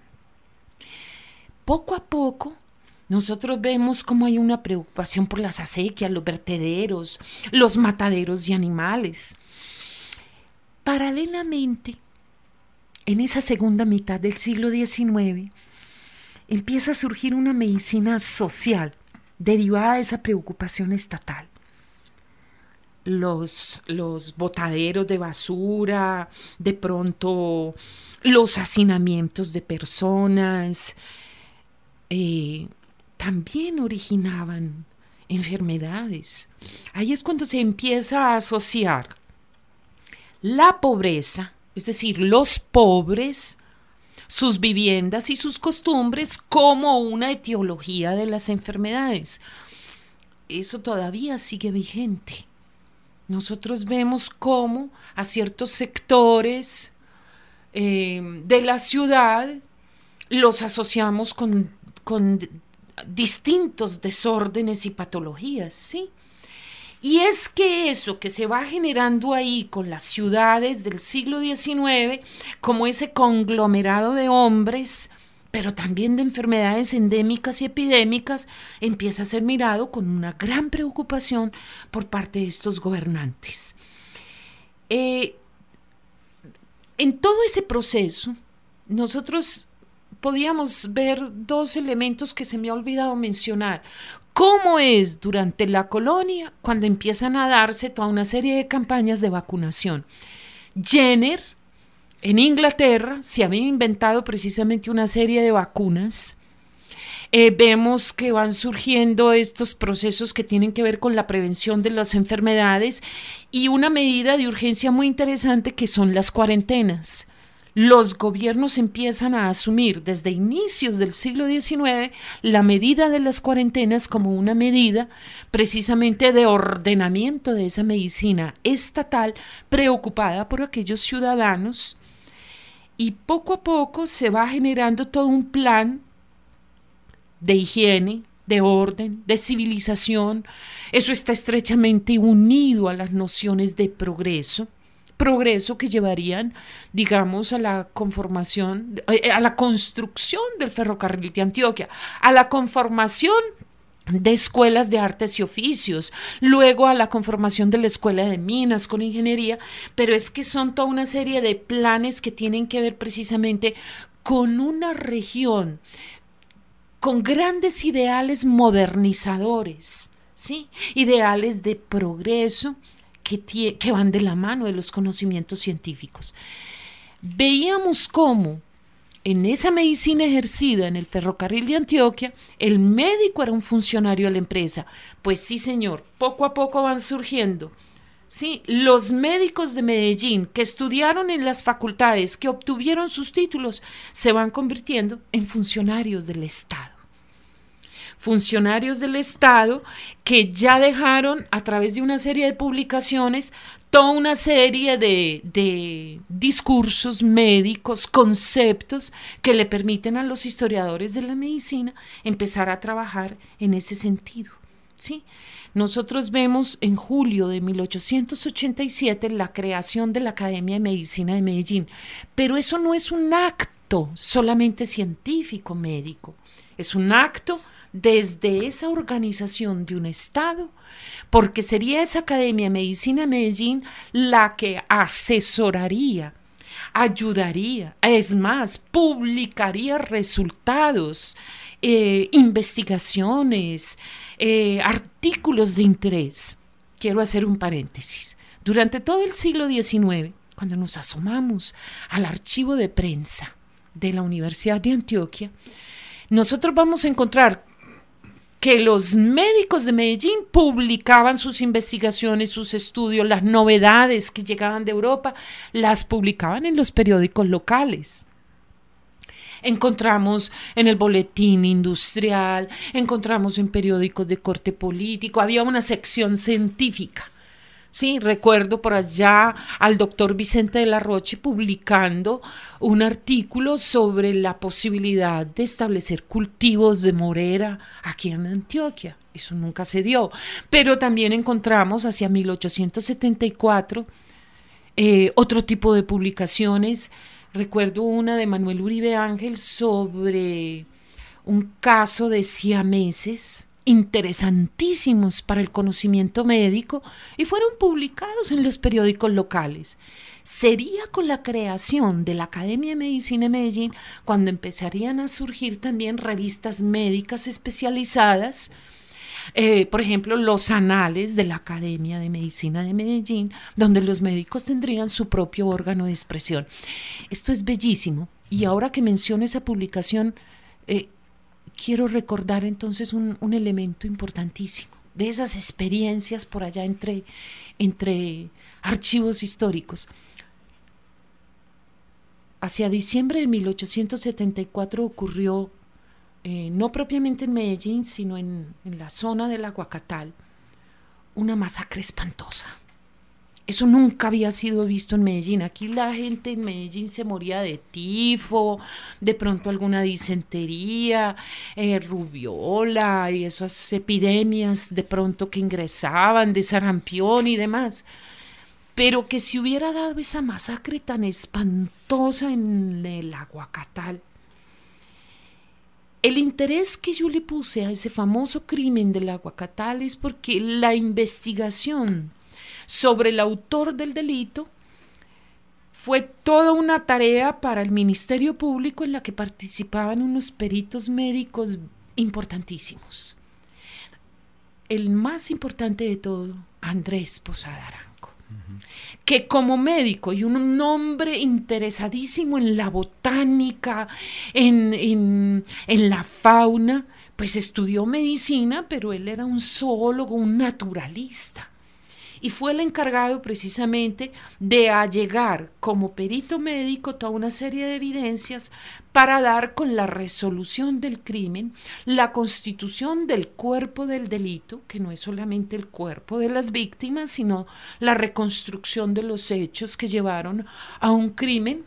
Poco a poco, nosotros vemos cómo hay una preocupación por las acequias, los vertederos, los mataderos de animales. Paralelamente, en esa segunda mitad del siglo diecinueve, empieza a surgir una medicina social derivada de esa preocupación estatal. Los, los botaderos de basura, de pronto los hacinamientos de personas, eh, también originaban enfermedades. Ahí es cuando se empieza a asociar la pobreza, es decir, los pobres, sus viviendas y sus costumbres como una etiología de las enfermedades. Eso todavía sigue vigente. Nosotros vemos cómo a ciertos sectores eh, de la ciudad los asociamos con, con distintos desórdenes y patologías, ¿sí? Y es que eso que se va generando ahí con las ciudades del siglo diecinueve, como ese conglomerado de hombres, pero también de enfermedades endémicas y epidémicas, empieza a ser mirado con una gran preocupación por parte de estos gobernantes. Eh, en todo ese proceso, nosotros podíamos ver dos elementos que se me ha olvidado mencionar. ¿Cómo es durante la colonia cuando empiezan a darse toda una serie de campañas de vacunación? Jenner, en Inglaterra, se había inventado precisamente una serie de vacunas. Eh, vemos que van surgiendo estos procesos que tienen que ver con la prevención de las enfermedades y una medida de urgencia muy interesante que son las cuarentenas. Los gobiernos empiezan a asumir desde inicios del siglo diecinueve la medida de las cuarentenas como una medida precisamente de ordenamiento de esa medicina estatal preocupada por aquellos ciudadanos, y poco a poco se va generando todo un plan de higiene, de orden, de civilización. Eso está estrechamente unido a las nociones de progreso. Progreso que llevarían, digamos, a la conformación, a la construcción del ferrocarril de Antioquia, a la conformación de escuelas de artes y oficios, luego a la conformación de la escuela de minas con ingeniería, pero es que son toda una serie de planes que tienen que ver precisamente con una región, con grandes ideales modernizadores, ¿sí? Ideales de progreso, Que, tie, que van de la mano de los conocimientos científicos. Veíamos cómo en esa medicina ejercida en el ferrocarril de Antioquia, el médico era un funcionario de la empresa. Pues sí, señor, poco a poco van surgiendo, ¿sí? Los médicos de Medellín que estudiaron en las facultades, que obtuvieron sus títulos, se van convirtiendo en funcionarios del Estado. Funcionarios del Estado que ya dejaron a través de una serie de publicaciones toda una serie de, de discursos médicos, conceptos que le permiten a los historiadores de la medicina empezar a trabajar en ese sentido, ¿sí? Nosotros vemos en julio de mil ochocientos ochenta y siete la creación de la Academia de Medicina de Medellín, pero eso no es un acto solamente científico médico, es un acto desde esa organización de un Estado, porque sería esa Academia de Medicina de Medellín la que asesoraría, ayudaría, es más, publicaría resultados, eh, investigaciones, eh, artículos de interés. Quiero hacer un paréntesis. Durante todo el siglo diecinueve, cuando nos asomamos al archivo de prensa de la Universidad de Antioquia, nosotros vamos a encontrar que los médicos de Medellín publicaban sus investigaciones, sus estudios, las novedades que llegaban de Europa, las publicaban en los periódicos locales. Encontramos en el Boletín Industrial, encontramos en periódicos de corte político, había una sección científica. Sí, recuerdo por allá al doctor Vicente de la Roche publicando un artículo sobre la posibilidad de establecer cultivos de morera aquí en Antioquia. Eso nunca se dio. Pero también encontramos hacia mil ochocientos setenta y cuatro eh, otro tipo de publicaciones. Recuerdo una de Manuel Uribe Ángel sobre un caso de siameses interesantísimos para el conocimiento médico y fueron publicados en los periódicos locales. Sería con la creación de la Academia de Medicina de Medellín cuando empezarían a surgir también revistas médicas especializadas, eh, por ejemplo, los anales de la Academia de Medicina de Medellín, donde los médicos tendrían su propio órgano de expresión. Esto es bellísimo, y ahora que menciono esa publicación, eh, quiero recordar entonces un, un elemento importantísimo de esas experiencias por allá entre, entre archivos históricos. Hacia diciembre de mil ochocientos setenta y cuatro ocurrió, eh, no propiamente en Medellín, sino en, en la zona del Aguacatal, una masacre espantosa. Eso nunca había sido visto en Medellín. Aquí la gente en Medellín se moría de tifo, de pronto alguna disentería, eh, rubiola y esas epidemias de pronto que ingresaban de sarampión y demás. Pero que se hubiera dado esa masacre tan espantosa en el Aguacatal. El interés que yo le puse a ese famoso crimen del Aguacatal es porque la investigación sobre el autor del delito fue toda una tarea para el Ministerio Público en la que participaban unos peritos médicos importantísimos. El más importante de todo, Andrés Posada Arango, uh-huh. que como médico y un hombre interesadísimo en la botánica, en, en, en la fauna, pues estudió medicina, pero él era un zoólogo, un naturalista. Y fue el encargado precisamente de allegar como perito médico toda una serie de evidencias para dar con la resolución del crimen, la constitución del cuerpo del delito, que no es solamente el cuerpo de las víctimas, sino la reconstrucción de los hechos que llevaron a un crimen.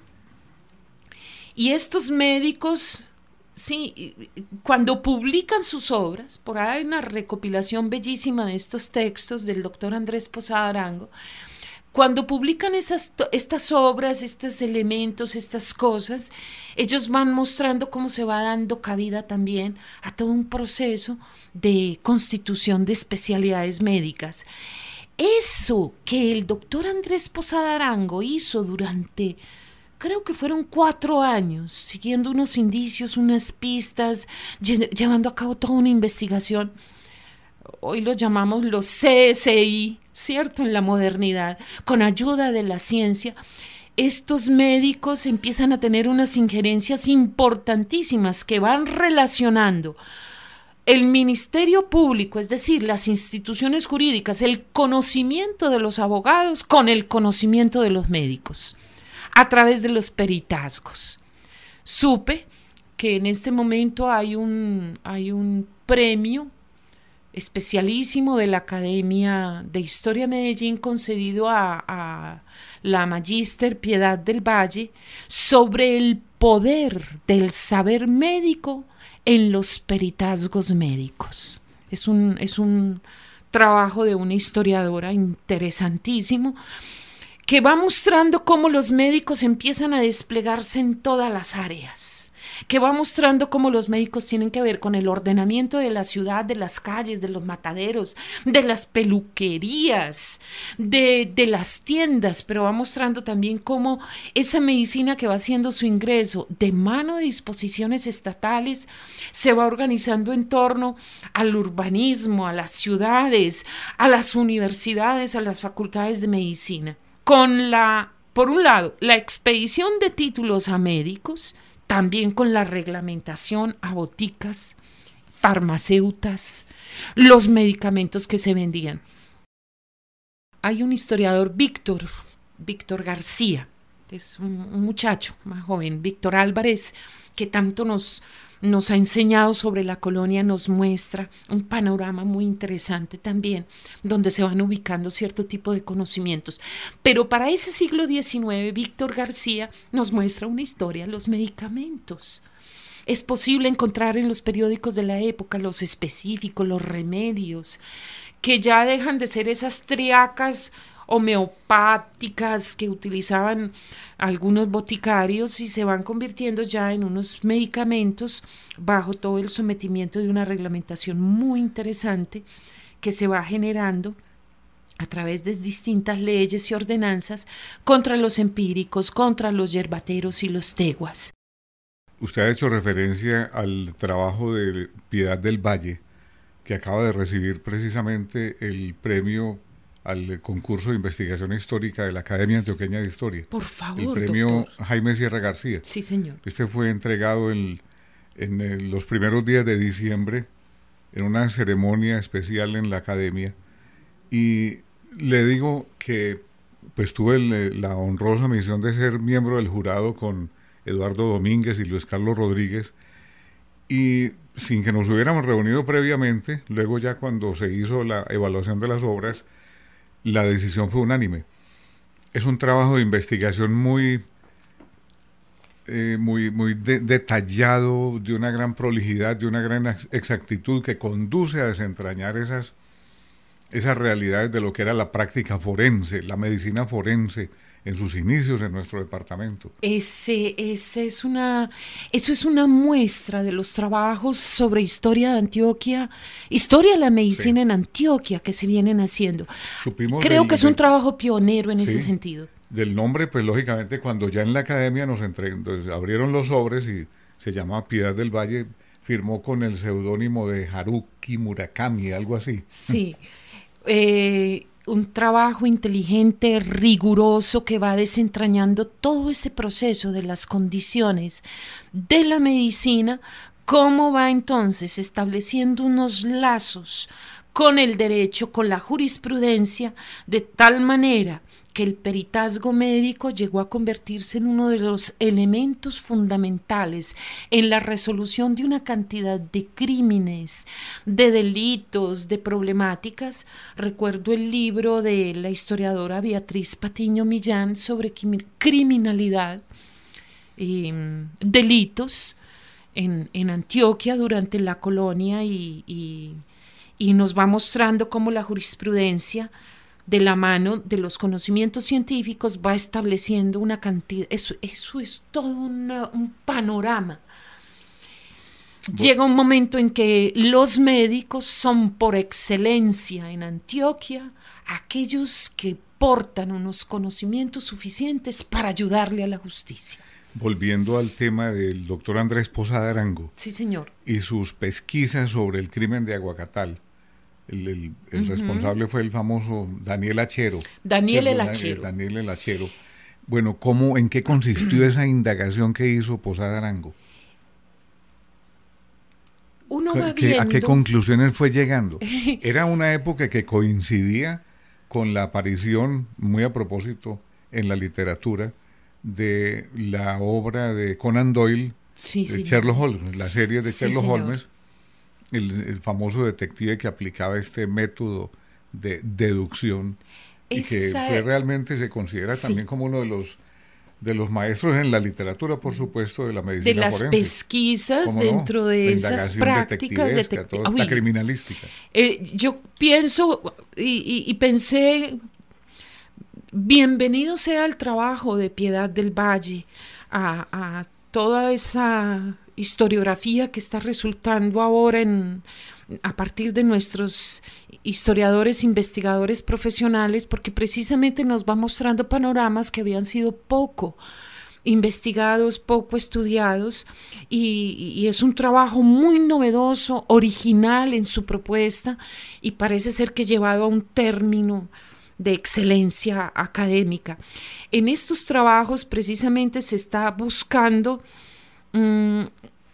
Y estos médicos, sí, cuando publican sus obras, por ahí hay una recopilación bellísima de estos textos del doctor Andrés Posada Arango, cuando publican esas, estas obras, estos elementos, estas cosas, ellos van mostrando cómo se va dando cabida también a todo un proceso de constitución de especialidades médicas. Eso que el doctor Andrés Posada Arango hizo durante, creo que fueron cuatro años, siguiendo unos indicios, unas pistas, lle- llevando a cabo toda una investigación. Hoy los llamamos los C S I, ¿cierto? En la modernidad, con ayuda de la ciencia, estos médicos empiezan a tener unas injerencias importantísimas que van relacionando el Ministerio Público, es decir, las instituciones jurídicas, el conocimiento de los abogados con el conocimiento de los médicos, a través de los peritazgos. Supe que en este momento hay un, hay un premio especialísimo de la Academia de Historia de Medellín concedido a, a la magíster Piedad del Valle sobre el poder del saber médico en los peritazgos médicos. Es un, es un trabajo de una historiadora interesantísimo, que va mostrando cómo los médicos empiezan a desplegarse en todas las áreas, que va mostrando cómo los médicos tienen que ver con el ordenamiento de la ciudad, de las calles, de los mataderos, de las peluquerías, de, de las tiendas, pero va mostrando también cómo esa medicina que va haciendo su ingreso de mano de disposiciones estatales se va organizando en torno al urbanismo, a las ciudades, a las universidades, a las facultades de medicina. Con la, por un lado, la expedición de títulos a médicos, también con la reglamentación a boticas, farmacéuticas, los medicamentos que se vendían. Hay un historiador, Víctor, Víctor García, es un, un muchacho más joven, Víctor Álvarez, que tanto nos, nos ha enseñado sobre la colonia, nos muestra un panorama muy interesante también, donde se van ubicando cierto tipo de conocimientos. Pero para ese siglo diecinueve, Víctor García nos muestra una historia, los medicamentos. Es posible encontrar en los periódicos de la época los específicos, los remedios, que ya dejan de ser esas triacas homeopáticas que utilizaban algunos boticarios y se van convirtiendo ya en unos medicamentos bajo todo el sometimiento de una reglamentación muy interesante que se va generando a través de distintas leyes y ordenanzas contra los empíricos, contra los yerbateros y los teguas. Usted ha hecho referencia al trabajo de Piedad del Valle, que acaba de recibir precisamente el premio al concurso de investigación histórica de la Academia Antioqueña de Historia. Por favor, el premio doctor. Jaime Sierra García. Sí, señor. Este fue entregado en, en el, los primeros días de diciembre en una ceremonia especial en la Academia, y le digo que pues tuve el, la honrosa misión de ser miembro del jurado con Eduardo Domínguez y Luis Carlos Rodríguez, y sin que nos hubiéramos reunido previamente, luego ya cuando se hizo la evaluación de las obras, la decisión fue unánime. Es un trabajo de investigación muy, eh, muy, muy de, detallado, de una gran prolijidad, de una gran exactitud, que conduce a desentrañar esas, esas realidades de lo que era la práctica forense, la medicina forense, en sus inicios en nuestro departamento. Ese, ese es una, eso es una muestra de los trabajos sobre historia de Antioquia, historia de la medicina sí. en Antioquia que se vienen haciendo. Supimos Creo del, que es un del, trabajo pionero en sí, ese sentido. Del nombre, pues lógicamente cuando ya en la academia nos entregó, entonces abrieron los sobres y se llamaba Piedad del Valle, firmó con el seudónimo de Haruki Murakami, algo así. Sí. Eh, un trabajo inteligente, riguroso, que va desentrañando todo ese proceso de las condiciones de la medicina, cómo va entonces estableciendo unos lazos con el derecho, con la jurisprudencia, de tal manera que el peritazgo médico llegó a convertirse en uno de los elementos fundamentales en la resolución de una cantidad de crímenes, de delitos, de problemáticas. Recuerdo el libro de la historiadora Beatriz Patiño Millán sobre criminalidad y delitos en, en Antioquia durante la colonia y, y, y nos va mostrando cómo la jurisprudencia, de la mano de los conocimientos científicos, va estableciendo una cantidad, eso, eso es todo una, un panorama. Bueno. Llega un momento en que los médicos son por excelencia en Antioquia aquellos que portan unos conocimientos suficientes para ayudarle a la justicia. Volviendo al tema del doctor Andrés Posada Arango. Sí, señor. Y sus pesquisas sobre el crimen de Aguacatal. El, el, el uh-huh. responsable fue el famoso Daniel Achero. Daniel el Achero. Daniel el Achero. Bueno, ¿cómo, ¿en qué consistió esa indagación que hizo Posada Arango? Uno va ¿Qué, viendo... ¿A qué conclusiones fue llegando? Era una época que coincidía con la aparición, muy a propósito, en la literatura, de la obra de Conan Doyle, sí, de sí, Sherlock Holmes, la serie de sí, Sherlock señor. Holmes, el, el famoso detective que aplicaba este método de deducción. Esa, y que fue realmente se considera sí. también como uno de los de los maestros en la literatura, por supuesto, de la medicina de las forense. Pesquisas dentro no? de la esas prácticas detectivesca, toda la criminalística. Eh, yo pienso y, y, y pensé, bienvenido sea el trabajo de Piedad del Valle a, a toda esa historiografía que está resultando ahora en, a partir de nuestros historiadores, investigadores profesionales, porque precisamente nos va mostrando panoramas que habían sido poco investigados, poco estudiados, y, y es un trabajo muy novedoso, original en su propuesta, y parece ser que llevado a un término de excelencia académica. En estos trabajos precisamente se está buscando mmm,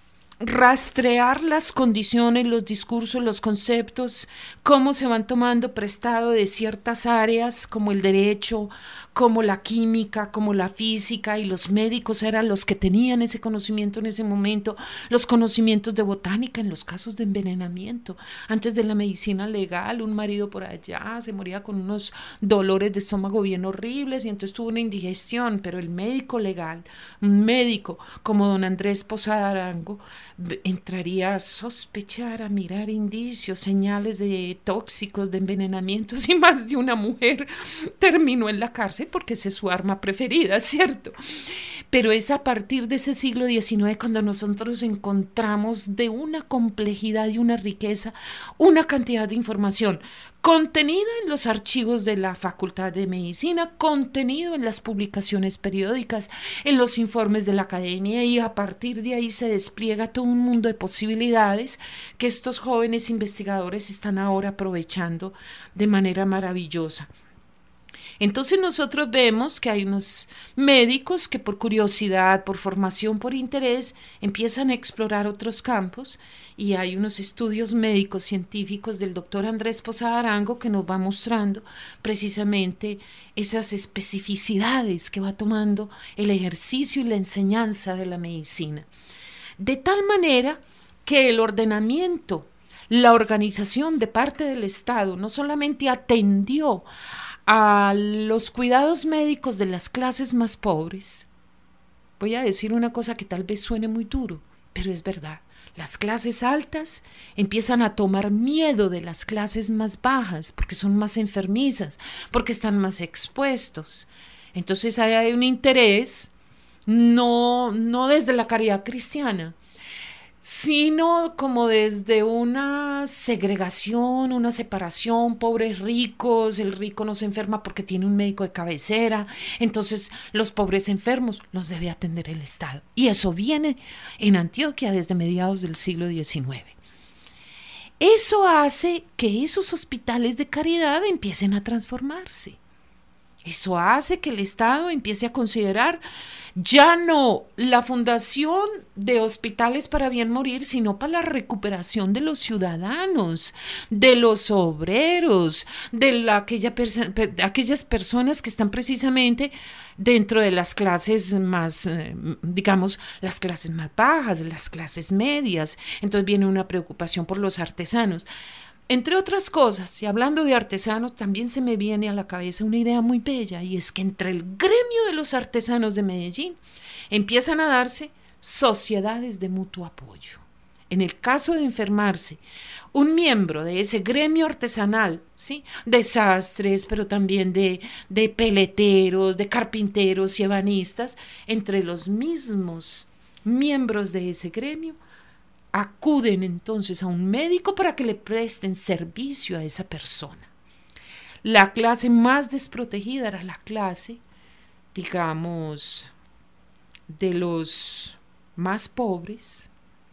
rastrear las condiciones, los discursos, los conceptos, cómo se van tomando prestado de ciertas áreas como el derecho, como la química, como la física, y los médicos eran los que tenían ese conocimiento en ese momento, los conocimientos de botánica en los casos de envenenamiento. Antes de la medicina legal, un marido por allá se moría con unos dolores de estómago bien horribles y entonces tuvo una indigestión, pero el médico legal, un médico como don Andrés Posada Arango, entraría a sospechar, a mirar indicios, señales de tóxicos, de envenenamientos, y más de una mujer terminó en la cárcel porque esa es su arma preferida, ¿cierto? Pero es a partir de ese siglo diecinueve cuando nosotros encontramos de una complejidad y una riqueza, una cantidad de información contenida en los archivos de la Facultad de Medicina, contenido en las publicaciones periódicas, en los informes de la academia, y a partir de ahí se despliega todo un mundo de posibilidades que estos jóvenes investigadores están ahora aprovechando de manera maravillosa. Entonces nosotros vemos que hay unos médicos que por curiosidad, por formación, por interés, empiezan a explorar otros campos, y hay unos estudios médicos científicos del doctor Andrés Posada Arango que nos va mostrando precisamente esas especificidades que va tomando el ejercicio y la enseñanza de la medicina. De tal manera que el ordenamiento, la organización de parte del Estado no solamente atendió a los cuidados médicos de las clases más pobres. Voy a decir una cosa que tal vez suene muy duro, pero es verdad. Las clases altas empiezan a tomar miedo de las clases más bajas porque son más enfermizas, porque están más expuestos. Entonces hay un interés, no, no desde la caridad cristiana, sino como desde una segregación, una separación, pobres ricos, el rico no se enferma porque tiene un médico de cabecera, entonces los pobres enfermos los debe atender el Estado. Y eso viene en Antioquia desde mediados del siglo diecinueve. Eso hace que esos hospitales de caridad empiecen a transformarse. Eso hace que el Estado empiece a considerar ya no la fundación de hospitales para bien morir, sino para la recuperación de los ciudadanos, de los obreros, de la, aquella perso- de aquellas personas que están precisamente dentro de las clases más, eh, digamos, las clases más bajas, las clases medias. Entonces viene una preocupación por los artesanos. Entre otras cosas, y hablando de artesanos, también se me viene a la cabeza una idea muy bella, y es que entre el gremio de los artesanos de Medellín empiezan a darse sociedades de mutuo apoyo. En el caso de enfermarse, un miembro de ese gremio artesanal, ¿sí?, de sastres, pero también de, de peleteros, de carpinteros y ebanistas, entre los mismos miembros de ese gremio, acuden entonces a un médico para que le presten servicio a esa persona. La clase más desprotegida era la clase, digamos, de los más pobres,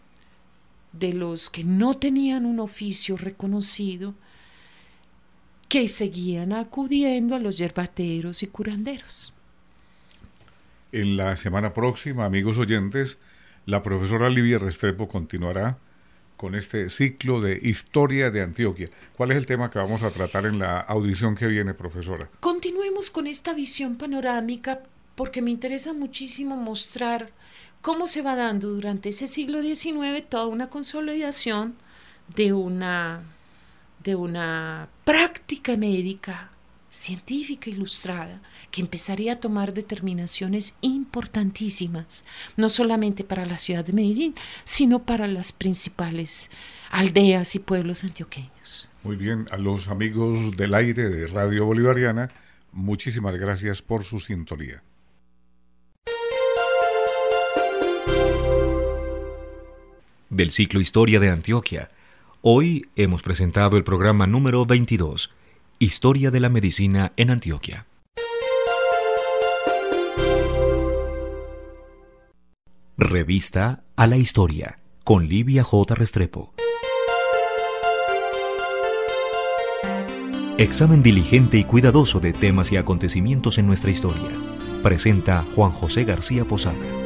de los que no tenían un oficio reconocido, que seguían acudiendo a los yerbateros y curanderos. En la semana próxima, amigos oyentes, la profesora Livia Restrepo continuará con este ciclo de Historia de Antioquia. ¿Cuál es el tema que vamos a tratar en la audición que viene, profesora? Continuemos con esta visión panorámica porque me interesa muchísimo mostrar cómo se va dando durante ese siglo diecinueve toda una consolidación de una, de una práctica médica científica ilustrada que empezaría a tomar determinaciones importantísimas, no solamente para la ciudad de Medellín, sino para las principales aldeas y pueblos antioqueños. Muy bien, a los amigos del aire de Radio Bolivariana, muchísimas gracias por su sintonía. Del ciclo Historia de Antioquia, hoy hemos presentado el programa número veintidós, Historia de la Medicina en Antioquia. Revista a la Historia, con Livia J. Restrepo. Examen diligente y cuidadoso de temas y acontecimientos en nuestra historia. Presenta Juan José García Posada.